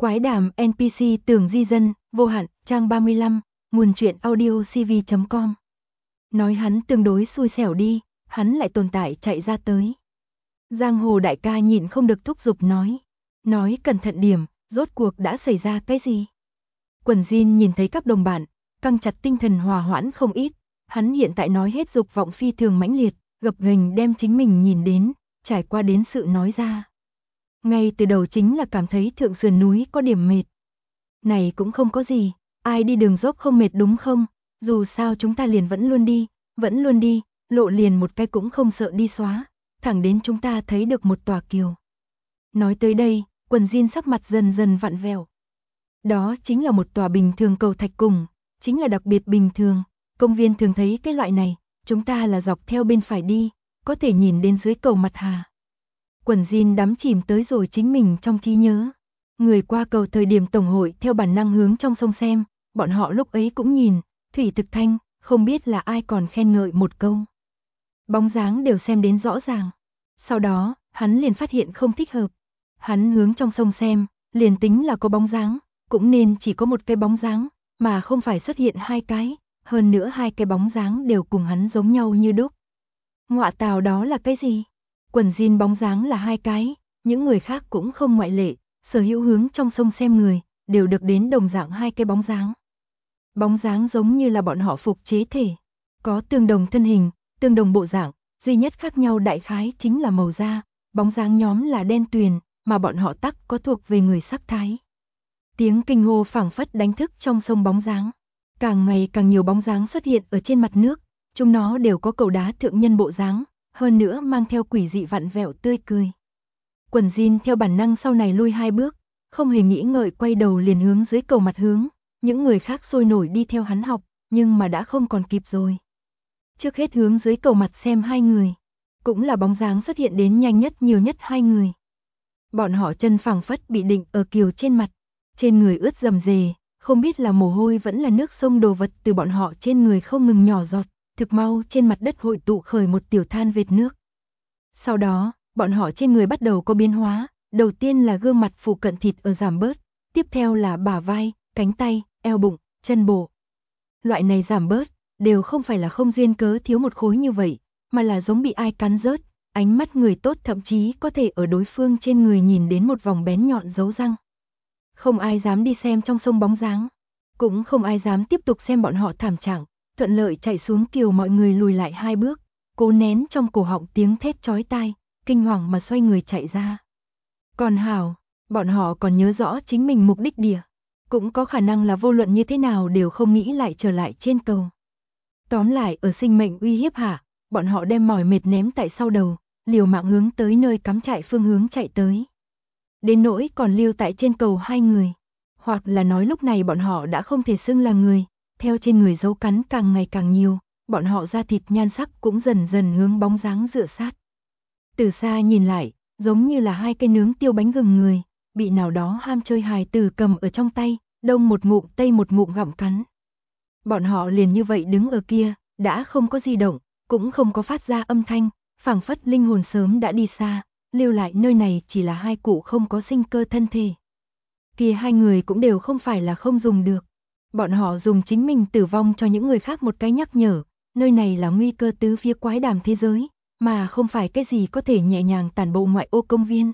Quái đàm NPC tưởng di dân, vô hạn, trang 35, nguồn truyện audio cv.com. Nói hắn tương đối xui xẻo đi, hắn lại tồn tại chạy ra tới. Giang hồ đại ca nhịn không được thúc giục nói cẩn thận điểm, rốt cuộc đã xảy ra cái gì? Quần jean nhìn thấy các đồng bạn, căng chặt tinh thần hòa hoãn không ít, hắn hiện tại nói hết dục vọng phi thường mãnh liệt, gập ghềnh đem chính mình nhìn đến, trải qua đến sự nói ra. Ngay từ đầu chính là cảm thấy thượng sườn núi có điểm mệt. Này cũng không có gì, ai đi đường dốc không mệt đúng không? Dù sao chúng ta liền vẫn luôn đi, lộ liền một cái cũng không sợ đi xóa, thẳng đến chúng ta thấy được một tòa kiều. Nói tới đây, quần jean sắc mặt dần dần vặn vẹo. Đó chính là một tòa bình thường cầu thạch cùng, chính là đặc biệt bình thường, công viên thường thấy cái loại này, chúng ta là dọc theo bên phải đi, có thể nhìn đến dưới cầu mặt hà. Quần jean đắm chìm tới rồi chính mình trong trí nhớ. Người qua cầu thời điểm tổng hội theo bản năng hướng trong sông xem, bọn họ lúc ấy cũng nhìn, thủy thực thanh, không biết là ai còn khen ngợi một câu. Bóng dáng đều xem đến rõ ràng. Sau đó, hắn liền phát hiện không thích hợp. Hắn hướng trong sông xem, liền tính là có bóng dáng, cũng nên chỉ có một cái bóng dáng, mà không phải xuất hiện hai cái, hơn nữa hai cái bóng dáng đều cùng hắn giống nhau như đúc. Ngọa tào đó là cái gì? Quần jean bóng dáng là hai cái, những người khác cũng không ngoại lệ, sở hữu hướng trong sông xem người, đều được đến đồng dạng hai cái bóng dáng. Bóng dáng giống như là bọn họ phục chế thể, có tương đồng thân hình, tương đồng bộ dạng, duy nhất khác nhau đại khái chính là màu da, bóng dáng nhóm là đen tuyền, mà bọn họ tắc có thuộc về người sắc thái. Tiếng kinh hô phảng phất đánh thức trong sông bóng dáng. Càng ngày càng nhiều bóng dáng xuất hiện ở trên mặt nước, chúng nó đều có cầu đá thượng nhân bộ dáng, hơn nữa mang theo quỷ dị vặn vẹo tươi cười. Quần jean theo bản năng sau này lui hai bước, không hề nghĩ ngợi quay đầu liền hướng dưới cầu mặt hướng, những người khác sôi nổi đi theo hắn học, nhưng mà đã không còn kịp rồi. Trước hết hướng dưới cầu mặt xem hai người, cũng là bóng dáng xuất hiện đến nhanh nhất nhiều nhất hai người. Bọn họ chân phẳng phất bị định ở kiều trên mặt, trên người ướt rầm rề, không biết là mồ hôi vẫn là nước sông đồ vật từ bọn họ trên người không ngừng nhỏ giọt, thực mau trên mặt đất hội tụ khởi một tiểu than vệt nước. Sau đó, bọn họ trên người bắt đầu có biến hóa, đầu tiên là gương mặt phụ cận thịt ở giảm bớt, tiếp theo là bả vai, cánh tay, eo bụng, chân bộ. Loại này giảm bớt, đều không phải là không duyên cớ thiếu một khối như vậy, mà là giống bị ai cắn rớt, ánh mắt người tốt thậm chí có thể ở đối phương trên người nhìn đến một vòng bén nhọn dấu răng. Không ai dám đi xem trong sông bóng dáng, cũng không ai dám tiếp tục xem bọn họ thảm trạng, thuận lợi chạy xuống kiều, mọi người lùi lại hai bước, cố nén trong cổ họng tiếng thét chói tai, kinh hoàng mà xoay người chạy ra. Còn hảo, bọn họ còn nhớ rõ chính mình mục đích địa, cũng có khả năng là vô luận như thế nào đều không nghĩ lại trở lại trên cầu. Tóm lại ở sinh mệnh uy hiếp hạ, bọn họ đem mỏi mệt ném tại sau đầu, liều mạng hướng tới nơi cắm trại phương hướng chạy tới. Đến nỗi còn lưu tại trên cầu hai người, hoặc là nói lúc này bọn họ đã không thể xưng là người, theo trên người dấu cắn càng ngày càng nhiều, bọn họ da thịt nhan sắc cũng dần dần hướng bóng dáng dựa sát. Từ xa nhìn lại, giống như là hai cây nướng tiêu bánh gừng người, bị nào đó ham chơi hài tử cầm ở trong tay, đông một ngụm tây một ngụm gặm cắn. Bọn họ liền như vậy đứng ở kia, đã không có di động, cũng không có phát ra âm thanh, phảng phất linh hồn sớm đã đi xa, lưu lại nơi này chỉ là hai cụ không có sinh cơ thân thể. Kia hai người cũng đều không phải là không dùng được. Bọn họ dùng chính mình tử vong cho những người khác một cái nhắc nhở, nơi này là nguy cơ tứ phía quái đàm thế giới, mà không phải cái gì có thể nhẹ nhàng tản bộ ngoại ô công viên.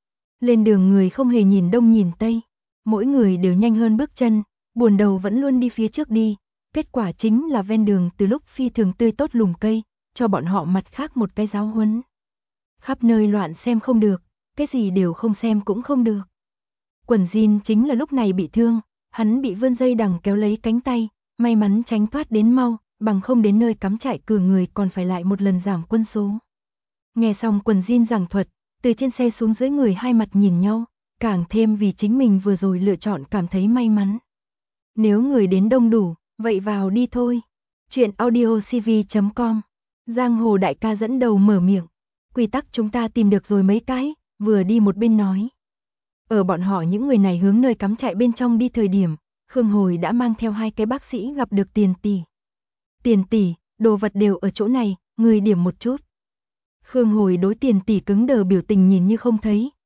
Lên đường người không hề nhìn đông nhìn tây, mỗi người đều nhanh hơn bước chân, buồn đầu vẫn luôn đi phía trước đi, kết quả chính là ven đường từ lúc phi thường tươi tốt lùm cây, cho bọn họ mặt khác một cái giáo huấn. Khắp nơi loạn xem không được, cái gì đều không xem cũng không được. Quần jean chính là lúc này bị thương, hắn bị vươn dây đằng kéo lấy cánh tay, may mắn tránh thoát đến mau, bằng không đến nơi cắm trại cử người còn phải lại một lần giảm quân số. Nghe xong quần jean giảng thuật, từ trên xe xuống dưới người hai mặt nhìn nhau, càng thêm vì chính mình vừa rồi lựa chọn cảm thấy may mắn. Nếu người đến đông đủ, vậy vào đi thôi. Chuyện audio cv.com. Giang hồ đại ca dẫn đầu mở miệng. Quy tắc chúng ta tìm được rồi mấy cái, vừa đi một bên nói. Ở bọn họ những người này hướng nơi cắm trại bên trong đi thời điểm, Khương Hồi đã mang theo hai cái bác sĩ gặp được Tiền tỷ. Tiền tỷ, đồ vật đều ở chỗ này, người điểm một chút. Khương Hồi đối Tiền tỷ cứng đờ biểu tình nhìn như không thấy,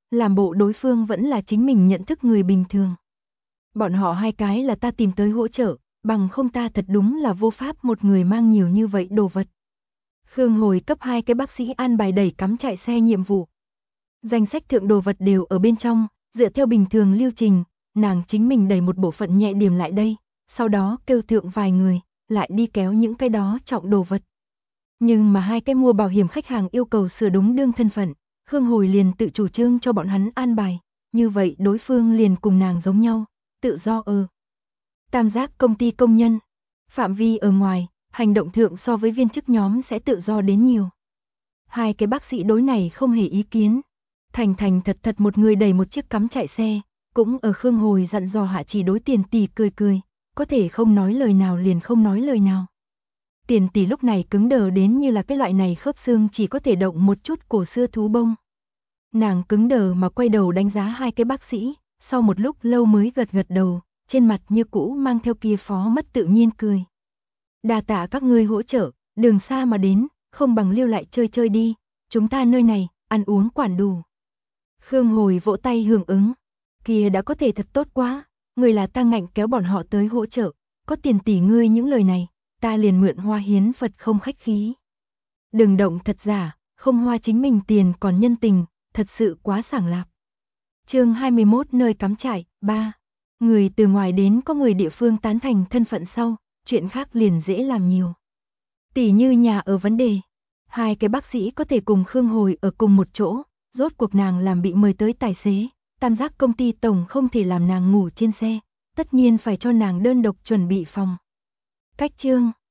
làm bộ đối phương vẫn là chính mình nhận thức người bình thường. Bọn họ hai cái là ta tìm tới hỗ trợ, bằng không ta thật đúng là vô pháp một người mang nhiều như vậy đồ vật. Khương Hồi cấp 2 cái bác sĩ an bài đẩy cắm chạy xe nhiệm vụ. Danh sách thượng đồ vật đều ở bên trong, dựa theo bình thường lưu trình, nàng chính mình đẩy một bộ phận nhẹ điểm lại đây, sau đó kêu thượng vài người, lại đi kéo những cái đó trọng đồ vật. Nhưng mà hai cái mua bảo hiểm khách hàng yêu cầu sửa đúng đương thân phận, Khương Hồi liền tự chủ trương cho bọn hắn an bài, như vậy đối phương liền cùng nàng giống nhau, tự do tam giác công ty công nhân, phạm vi ở ngoài, hành động thượng so với viên chức nhóm sẽ tự do đến nhiều. Hai cái bác sĩ đối này không hề ý kiến. Thành thành thật thật một người đẩy một chiếc cắm chạy xe, cũng ở Khương Hồi dặn dò hạ chỉ đối Tiền tỷ cười cười, có thể không nói lời nào liền không nói lời nào. Tiền tỷ lúc này cứng đờ đến như là cái loại này khớp xương chỉ có thể động một chút cổ xưa thú bông. Nàng cứng đờ mà quay đầu đánh giá hai cái bác sĩ, sau một lúc lâu mới gật gật đầu, trên mặt như cũ mang theo kia phó mất tự nhiên cười. Đa tạ các ngươi hỗ trợ, đường xa mà đến, không bằng lưu lại chơi chơi đi, chúng ta nơi này, ăn uống quản đủ. Khương Hồi vỗ tay hưởng ứng, kia đã có thể thật tốt quá, người là ta ngạnh kéo bọn họ tới hỗ trợ, có Tiền tỷ ngươi những lời này, ta liền mượn hoa hiến Phật không khách khí. Đừng động thật giả, không hoa chính mình tiền còn nhân tình, thật sự quá sảng lạp. Chương 21 nơi cắm trại, 3. Người từ ngoài đến có người địa phương tán thành thân phận sau, chuyện khác liền dễ làm nhiều. Tỷ như nhà ở vấn đề, hai cái bác sĩ có thể cùng Khương Hồi ở cùng một chỗ, rốt cuộc nàng làm bị mời tới tài xế, tam giác công ty tổng không thể làm nàng ngủ trên xe, tất nhiên phải cho nàng đơn độc chuẩn bị phòng. Cách chương